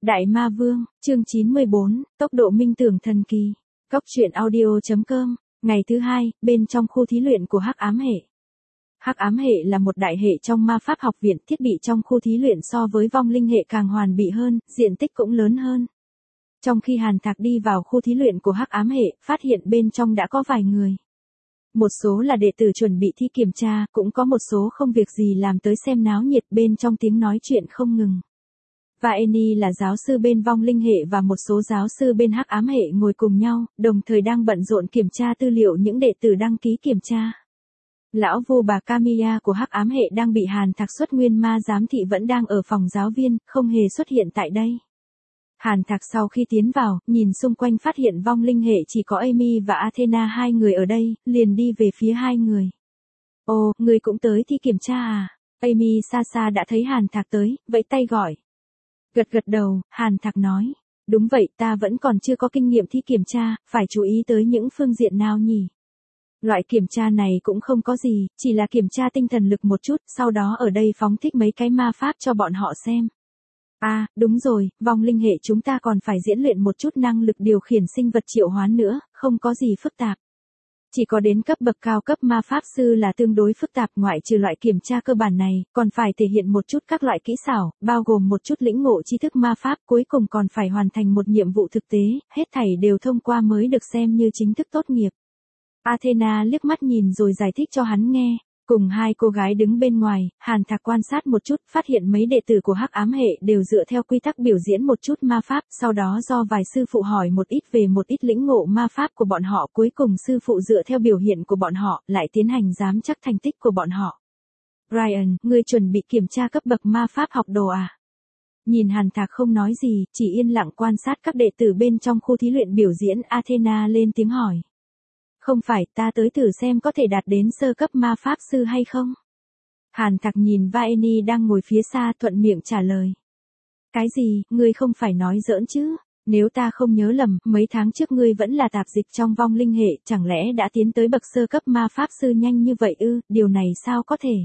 Đại Ma Vương, chương 94, tốc độ minh tưởng thần kỳ. Cốc truyện audio.com, ngày thứ 2, bên trong khu thí luyện của Hắc Ám Hệ. Hắc Ám Hệ là một đại hệ trong ma pháp học viện, thiết bị trong khu thí luyện so với vong linh hệ càng hoàn bị hơn, diện tích cũng lớn hơn. Trong khi Hàn Thạc đi vào khu thí luyện của Hắc Ám Hệ, phát hiện bên trong đã có vài người. Một số là đệ tử chuẩn bị thi kiểm tra, cũng có một số không việc gì làm tới xem náo nhiệt, bên trong tiếng nói chuyện không ngừng. Vaeni là giáo sư bên vong linh hệ và một số giáo sư bên Hắc Ám Hệ ngồi cùng nhau, đồng thời đang bận rộn kiểm tra tư liệu những đệ tử đăng ký kiểm tra. Lão Vu bà Kamiya của Hắc Ám Hệ đang bị Hàn Thạc xuất nguyên ma giám thị vẫn đang ở phòng giáo viên, không hề xuất hiện tại đây. Hàn Thạc sau khi tiến vào, nhìn xung quanh phát hiện vong linh hệ chỉ có Amy và Athena hai người ở đây, liền đi về phía hai người. Ồ, người cũng tới thi kiểm tra à? Amy xa xa đã thấy Hàn Thạc tới, vẫy tay gọi. Gật gật đầu, Hàn Thạc nói. Đúng vậy, ta vẫn còn chưa có kinh nghiệm thi kiểm tra, phải chú ý tới những phương diện nào nhỉ? Loại kiểm tra này cũng không có gì, chỉ là kiểm tra tinh thần lực một chút, sau đó ở đây phóng thích mấy cái ma pháp cho bọn họ xem. À, đúng rồi, vong linh hệ chúng ta còn phải diễn luyện một chút năng lực điều khiển sinh vật triệu hoán nữa, không có gì phức tạp. Chỉ có đến cấp bậc cao cấp ma pháp sư là tương đối phức tạp, ngoại trừ loại kiểm tra cơ bản này, còn phải thể hiện một chút các loại kỹ xảo, bao gồm một chút lĩnh ngộ tri thức ma pháp, cuối cùng còn phải hoàn thành một nhiệm vụ thực tế, hết thảy đều thông qua mới được xem như chính thức tốt nghiệp. Athena liếc mắt nhìn rồi giải thích cho hắn nghe. Cùng hai cô gái đứng bên ngoài, Hàn Thạc quan sát một chút, phát hiện mấy đệ tử của Hắc Ám Hệ đều dựa theo quy tắc biểu diễn một chút ma pháp, sau đó do vài sư phụ hỏi một ít về một ít lĩnh ngộ ma pháp của bọn họ, cuối cùng sư phụ dựa theo biểu hiện của bọn họ, lại tiến hành giám chắc thành tích của bọn họ. Ryan, ngươi chuẩn bị kiểm tra cấp bậc ma pháp học đồ à? Nhìn Hàn Thạc không nói gì, chỉ yên lặng quan sát các đệ tử bên trong khu thí luyện biểu diễn, Athena lên tiếng hỏi. Không phải, ta tới thử xem có thể đạt đến sơ cấp ma pháp sư hay không? Hàn Thạc nhìn Vaeni đang ngồi phía xa, thuận miệng trả lời. Cái gì, ngươi không phải nói giỡn chứ? Nếu ta không nhớ lầm, mấy tháng trước ngươi vẫn là tạp dịch trong vong linh hệ, chẳng lẽ đã tiến tới bậc sơ cấp ma pháp sư nhanh như vậy ư? Điều này sao có thể?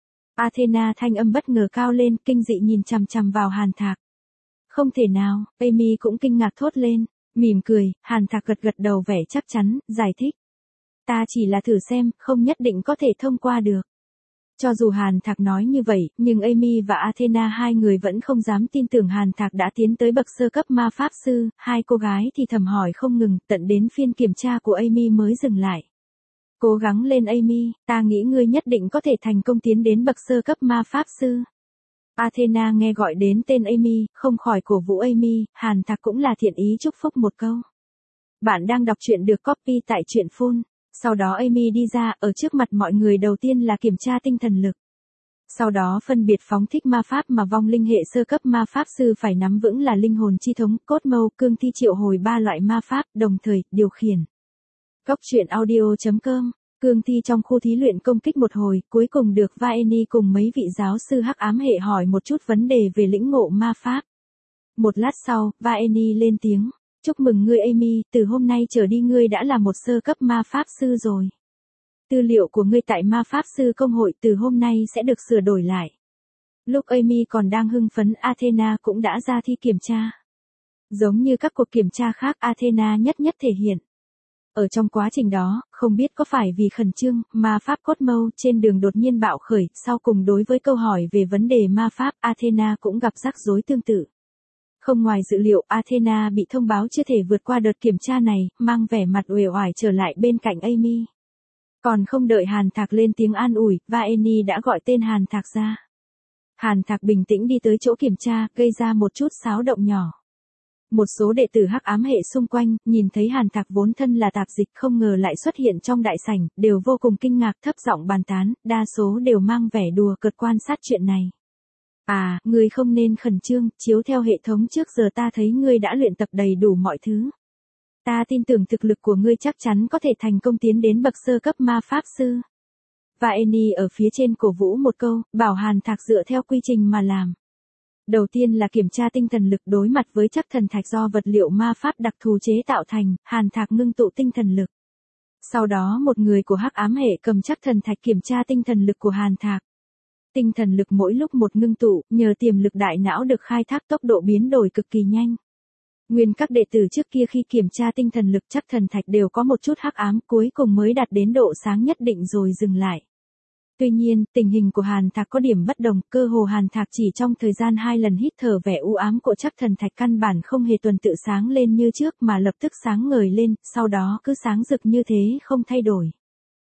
Athena thanh âm bất ngờ cao lên, kinh dị nhìn chằm chằm vào Hàn Thạc. Không thể nào, Amy cũng kinh ngạc thốt lên, mỉm cười, Hàn Thạc gật gật đầu vẻ chắc chắn, giải thích. Ta chỉ là thử xem, không nhất định có thể thông qua được. Cho dù Hàn Thạc nói như vậy, nhưng Amy và Athena hai người vẫn không dám tin tưởng Hàn Thạc đã tiến tới bậc sơ cấp ma pháp sư, hai cô gái thì thầm hỏi không ngừng, tận đến phiên kiểm tra của Amy mới dừng lại. Cố gắng lên Amy, ta nghĩ ngươi nhất định có thể thành công tiến đến bậc sơ cấp ma pháp sư. Athena nghe gọi đến tên Amy, không khỏi cổ vũ Amy, Hàn Thạc cũng là thiện ý chúc phúc một câu. Bạn đang đọc truyện được copy tại truyện Full. Sau đó Amy đi ra, ở trước mặt mọi người đầu tiên là kiểm tra tinh thần lực. Sau đó phân biệt phóng thích ma pháp mà vong linh hệ sơ cấp ma pháp sư phải nắm vững là linh hồn chi thống, cốt mâu, cương thi triệu hồi 3 loại ma pháp, đồng thời, điều khiển. Cốc truyện audio.com, cương thi trong khu thí luyện công kích một hồi, cuối cùng được Vaeni cùng mấy vị giáo sư Hắc Ám Hệ hỏi một chút vấn đề về lĩnh ngộ ma pháp. Một lát sau, Vaeni lên tiếng. Chúc mừng ngươi Amy, từ hôm nay trở đi ngươi đã là một sơ cấp ma pháp sư rồi. Tư liệu của ngươi tại ma pháp sư công hội từ hôm nay sẽ được sửa đổi lại. Lúc Amy còn đang hưng phấn, Athena cũng đã ra thi kiểm tra. Giống như các cuộc kiểm tra khác, Athena nhất thể hiện. Ở trong quá trình đó, không biết có phải vì khẩn trương, ma pháp cốt mâu trên đường đột nhiên bạo khởi, sau cùng đối với câu hỏi về vấn đề ma pháp, Athena cũng gặp rắc rối tương tự. Không ngoài dự liệu, Athena bị thông báo chưa thể vượt qua đợt kiểm tra này, mang vẻ mặt uể oải trở lại bên cạnh Amy. Còn không đợi Hàn Thạc lên tiếng an ủi, Vaeni đã gọi tên Hàn Thạc ra. Hàn Thạc bình tĩnh đi tới chỗ kiểm tra, gây ra một chút xáo động nhỏ. Một số đệ tử Hắc Ám Hệ xung quanh, nhìn thấy Hàn Thạc vốn thân là tạp dịch không ngờ lại xuất hiện trong đại sảnh, đều vô cùng kinh ngạc thấp giọng bàn tán, đa số đều mang vẻ đùa cợt quan sát chuyện này. À, ngươi không nên khẩn trương, chiếu theo hệ thống trước giờ ta thấy ngươi đã luyện tập đầy đủ mọi thứ. Ta tin tưởng thực lực của ngươi chắc chắn có thể thành công tiến đến bậc sơ cấp ma pháp sư. Vaeni ở phía trên cổ vũ một câu, bảo Hàn Thạc dựa theo quy trình mà làm. Đầu tiên là kiểm tra tinh thần lực đối mặt với chắc thần thạch do vật liệu ma pháp đặc thù chế tạo thành, Hàn Thạc ngưng tụ tinh thần lực. Sau đó một người của Hắc Ám Hệ cầm chắc thần thạch kiểm tra tinh thần lực của Hàn Thạc. Tinh thần lực mỗi lúc một ngưng tụ, nhờ tiềm lực đại não được khai thác tốc độ biến đổi cực kỳ nhanh. Nguyên các đệ tử trước kia khi kiểm tra tinh thần lực chắc thần thạch đều có một chút hắc ám, cuối cùng mới đạt đến độ sáng nhất định rồi dừng lại. Tuy nhiên, tình hình của Hàn Thạc có điểm bất đồng, cơ hồ Hàn Thạc chỉ trong thời gian 2 lần hít thở vẻ u ám của chắc thần thạch căn bản không hề tuần tự sáng lên như trước mà lập tức sáng ngời lên, sau đó cứ sáng rực như thế không thay đổi.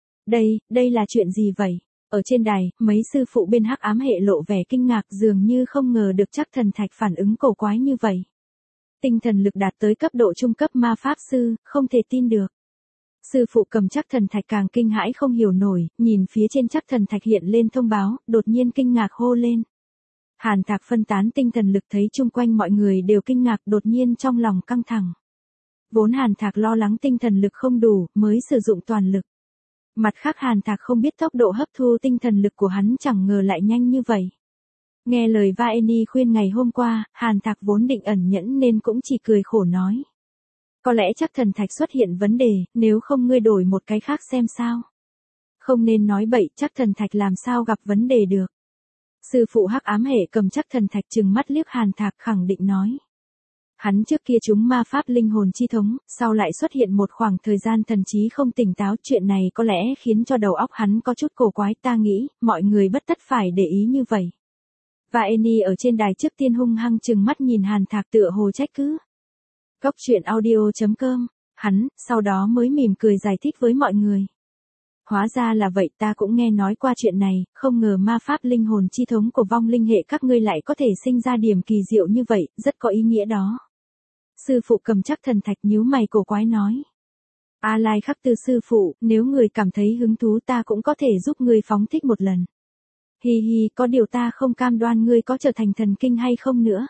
Đây là chuyện gì vậy? Ở trên đài, mấy sư phụ bên hắc ám hệ lộ vẻ kinh ngạc dường như không ngờ được chắc thần thạch phản ứng cổ quái như vậy. Tinh thần lực đạt tới cấp độ trung cấp ma pháp sư, không thể tin được. Sư phụ cầm chắc thần thạch càng kinh hãi không hiểu nổi, nhìn phía trên chắc thần thạch hiện lên thông báo, đột nhiên kinh ngạc hô lên. Hàn Thạc phân tán tinh thần lực thấy chung quanh mọi người đều kinh ngạc đột nhiên trong lòng căng thẳng. Vốn Hàn Thạc lo lắng tinh thần lực không đủ, mới sử dụng toàn lực. Mặt khác Hàn Thạc không biết tốc độ hấp thu tinh thần lực của hắn chẳng ngờ lại nhanh như vậy. Nghe lời Vaeni khuyên ngày hôm qua, Hàn Thạc vốn định ẩn nhẫn nên cũng chỉ cười khổ nói. Có lẽ chắc thần thạch xuất hiện vấn đề, nếu không ngươi đổi một cái khác xem sao. Không nên nói bậy, chắc thần thạch làm sao gặp vấn đề được. Sư phụ hắc ám hệ cầm chắc thần thạch trừng mắt liếc Hàn Thạc khẳng định nói. Hắn trước kia trúng ma pháp linh hồn chi thống, sau lại xuất hiện một khoảng thời gian thần trí không tỉnh táo, chuyện này có lẽ khiến cho đầu óc hắn có chút cổ quái, ta nghĩ, mọi người bất tất phải để ý như vậy. Vaeni ở trên đài trước tiên hung hăng trừng mắt nhìn Hàn Thạc tựa hồ trách cứ. Góc truyện audio.com, hắn, sau đó mới mỉm cười giải thích với mọi người. Hóa ra là vậy, ta cũng nghe nói qua chuyện này, không ngờ ma pháp linh hồn chi thống của vong linh hệ các ngươi lại có thể sinh ra điểm kỳ diệu như vậy, rất có ý nghĩa đó. Sư phụ cầm chắc thần thạch nhíu mày cổ quái nói. A Lai Khắc Tư sư phụ, nếu người cảm thấy hứng thú ta cũng có thể giúp ngươi phóng thích một lần. Hi hi, có điều ta không cam đoan ngươi có trở thành thần kinh hay không nữa.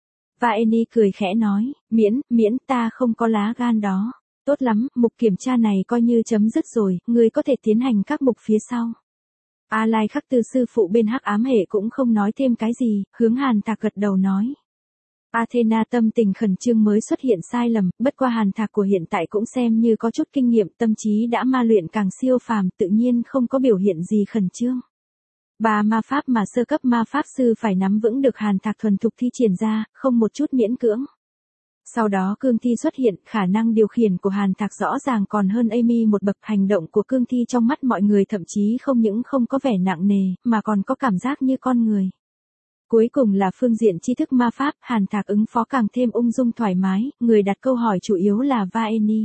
Vaeni cười khẽ nói, miễn ta không có lá gan đó. Tốt lắm, mục kiểm tra này coi như chấm dứt rồi, ngươi có thể tiến hành các mục phía sau. A Lai Khắc Tư sư phụ bên hắc ám hệ cũng không nói thêm cái gì, hướng Hàn Thạc gật đầu nói. Athena tâm tình khẩn trương mới xuất hiện sai lầm, bất qua Hàn Thạc của hiện tại cũng xem như có chút kinh nghiệm, tâm trí đã ma luyện càng siêu phàm, tự nhiên không có biểu hiện gì khẩn trương. 3 ma pháp mà sơ cấp ma pháp sư phải nắm vững được Hàn Thạc thuần thục thi triển ra, không một chút miễn cưỡng. Sau đó cương thi xuất hiện, khả năng điều khiển của Hàn Thạc rõ ràng còn hơn Amy một bậc, hành động của cương thi trong mắt mọi người thậm chí không những không có vẻ nặng nề, mà còn có cảm giác như con người. Cuối cùng là phương diện tri thức ma pháp, Hàn Thạc ứng phó càng thêm ung dung thoải mái, người đặt câu hỏi chủ yếu là Vaeni.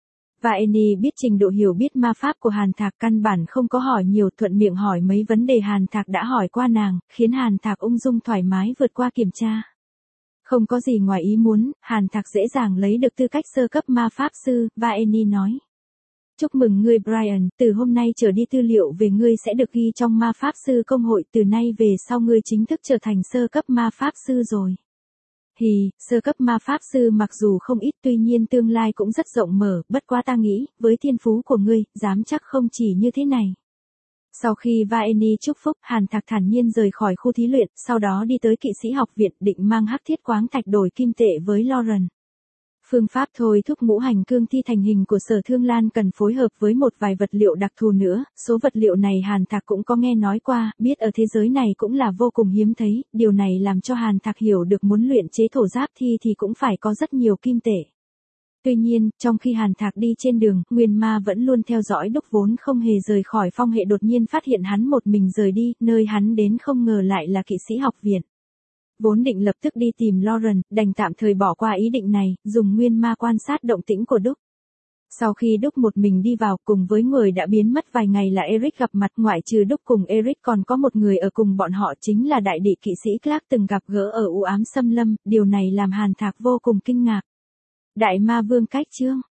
Vaeni biết trình độ hiểu biết ma pháp của Hàn Thạc căn bản không có hỏi nhiều, thuận miệng hỏi mấy vấn đề Hàn Thạc đã hỏi qua nàng, khiến Hàn Thạc ung dung thoải mái vượt qua kiểm tra. Không có gì ngoài ý muốn, Hàn Thạc dễ dàng lấy được tư cách sơ cấp ma pháp sư, Vaeni nói. Chúc mừng ngươi Brian, từ hôm nay trở đi tư liệu về ngươi sẽ được ghi trong ma pháp sư công hội, từ nay về sau ngươi chính thức trở thành sơ cấp ma pháp sư rồi. Hì, sơ cấp ma pháp sư mặc dù không ít tuy nhiên tương lai cũng rất rộng mở, bất quá ta nghĩ, với thiên phú của ngươi, dám chắc không chỉ như thế này. Sau khi Vaeni chúc phúc, Hàn Thạc thản nhiên rời khỏi khu thí luyện, sau đó đi tới kỵ sĩ học viện định mang hắc thiết quáng thạch đổi kim tệ với Lauren. Phương pháp thôi thúc ngũ hành cương thi thành hình của Sở Thương Lan cần phối hợp với một vài vật liệu đặc thù nữa, số vật liệu này Hàn Thạc cũng có nghe nói qua, biết ở thế giới này cũng là vô cùng hiếm thấy, điều này làm cho Hàn Thạc hiểu được muốn luyện chế thổ giáp thi thì cũng phải có rất nhiều kim tệ. Tuy nhiên, trong khi Hàn Thạc đi trên đường, Nguyên Ma vẫn luôn theo dõi Đúc vốn không hề rời khỏi phong hệ đột nhiên phát hiện hắn một mình rời đi, nơi hắn đến không ngờ lại là kỵ sĩ học viện. Vốn định lập tức đi tìm Lauren, đành tạm thời bỏ qua ý định này, dùng Nguyên Ma quan sát động tĩnh của Đúc. Sau khi Đúc một mình đi vào cùng với người đã biến mất vài ngày là Eric gặp mặt, ngoại trừ Đúc cùng Eric còn có một người ở cùng bọn họ chính là đại địa kỵ sĩ Clark từng gặp gỡ ở u ám xâm lâm, điều này làm Hàn Thạc vô cùng kinh ngạc. Đại ma vương cách chương.